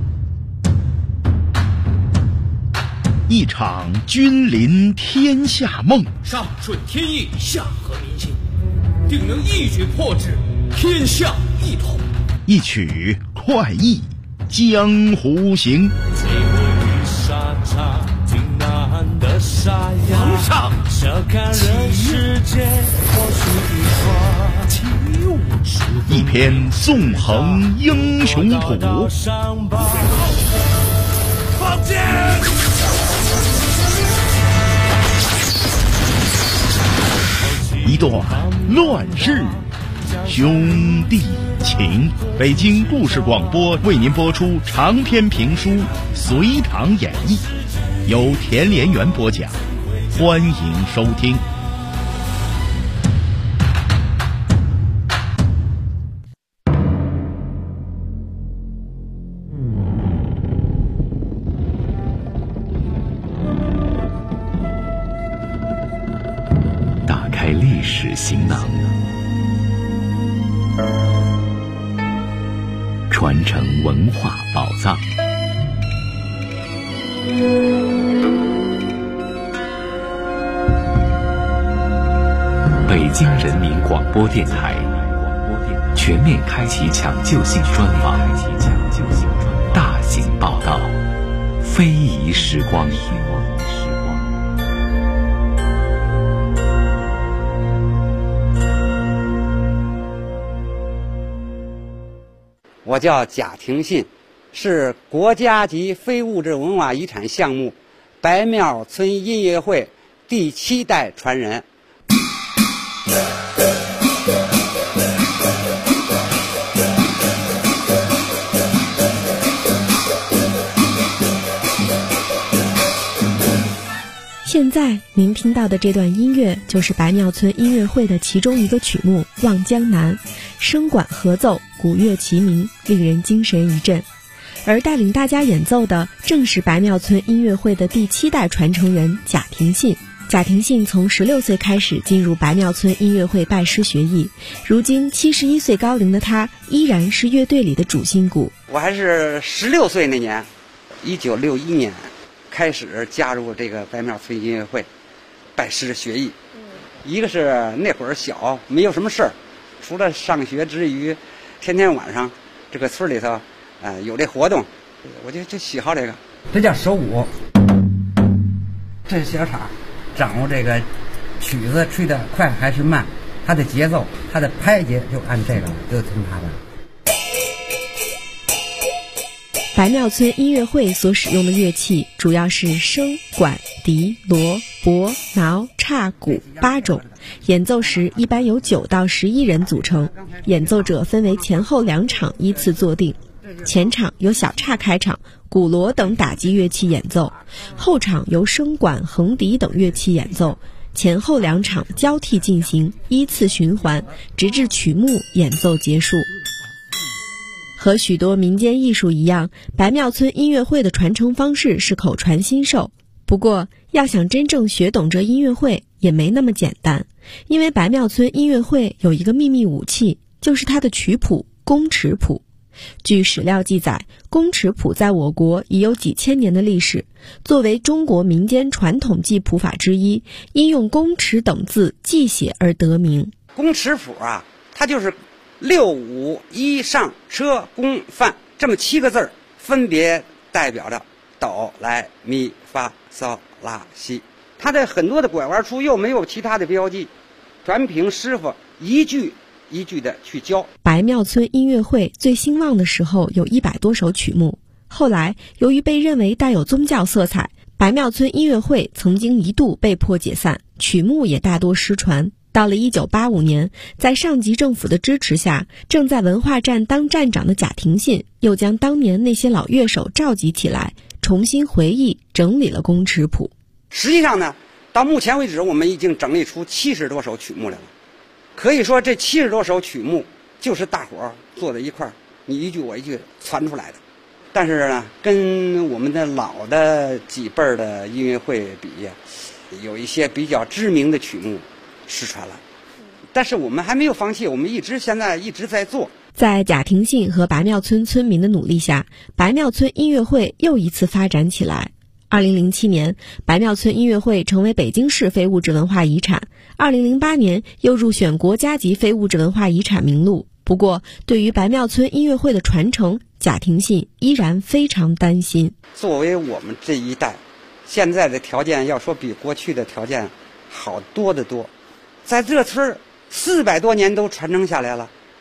一场君临天下梦， 上顺天意，下合民心，定能一举破之，天下一统。 一曲快意江湖行。 皇上， 一篇纵横英雄谱， 放箭！ 一段乱世兄弟情。北京故事广播为您播出长篇评书《隋唐演义》，由田连元播讲，欢迎收听。 打开历史行囊，传承文化宝藏。北京人民广播电台，全全面开启抢救性专访，大型报道，非遗时光。 我叫贾廷信，是国家级非物质文化遗产项目白庙村音乐会第7代传人。 现在您听到的这段音乐就是白庙村音乐会的其中一个曲目《望江南》，声管合奏，鼓乐齐鸣，令人精神一振。而带领大家演奏的正是白庙村音乐会的第7代传承人贾廷信。贾廷信从16岁开始进入白庙村音乐会拜师学艺，如今71岁高龄的他依然是乐队里的主心骨。 我还是16岁那年，1961年开始加入这个白庙村音乐会，拜师学艺。一个是那会儿小，没有什么事儿，除了上学之余，天天晚上这个村里头，有这活动，我就喜好这个。这叫手鼓，这是小叉，掌握这个曲子吹得快还是慢，它的节奏，它的拍节就按这个，就听它的。 白庙村音乐会所使用的乐器主要是笙、管、笛、锣、钹、挠、叉、鼓8种，演奏时一般由9到11人组成，演奏者分为前后2场依次坐定。前场由小叉开场，鼓锣等打击乐器演奏，后场由笙管、横笛等乐器演奏，前后2场交替进行，依次循环，直至曲目演奏结束。和许多民间艺术一样，白庙村音乐会的传承方式是口传心授。不过，要想真正学懂这音乐会也没那么简单，因为白庙村音乐会有一个秘密武器，就是它的曲谱宫尺谱。据史料记载，宫尺谱在我国已有几千年的历史，作为中国民间传统记谱法之一，因用宫尺等字记写而得名。 宫尺谱啊，它就是6、5、1上车宫范这么7个字，分别代表着哆来咪发嗦拉西。它的很多的拐弯处又没有其他的标记，全凭师傅一句一句的去教。 白庙村音乐会最兴旺的时候有100多首曲目，后来由于被认为带有宗教色彩，白庙村音乐会曾经一度被迫解散，曲目也大多失传。到了1985年，在上级政府的支持下，正在文化站当站长的贾廷信又将当年那些老乐手召集起来，重新回忆整理了宫尺谱。 实际上呢，到目前为止我们已经整理出70多首曲目来了。可以说这70多首曲目就是大伙儿坐在一块儿，你一句我一句传出来的。但是呢，跟我们的老的几辈儿的音乐会比，有一些比较知名的曲目失传了，但是我们还没有放弃，我们现在一直在做。 在贾廷信和白庙村村民的努力下，白庙村音乐会又一次发展起来。2007年，白庙村音乐会成为北京市非物质文化遗产，2008年又入选国家级非物质文化遗产名录。不过，对于白庙村音乐会的传承，贾廷信依然非常担心。 作为我们这一代，现在的条件要说比过去的条件好多得多。在这村400多年都传承下来了，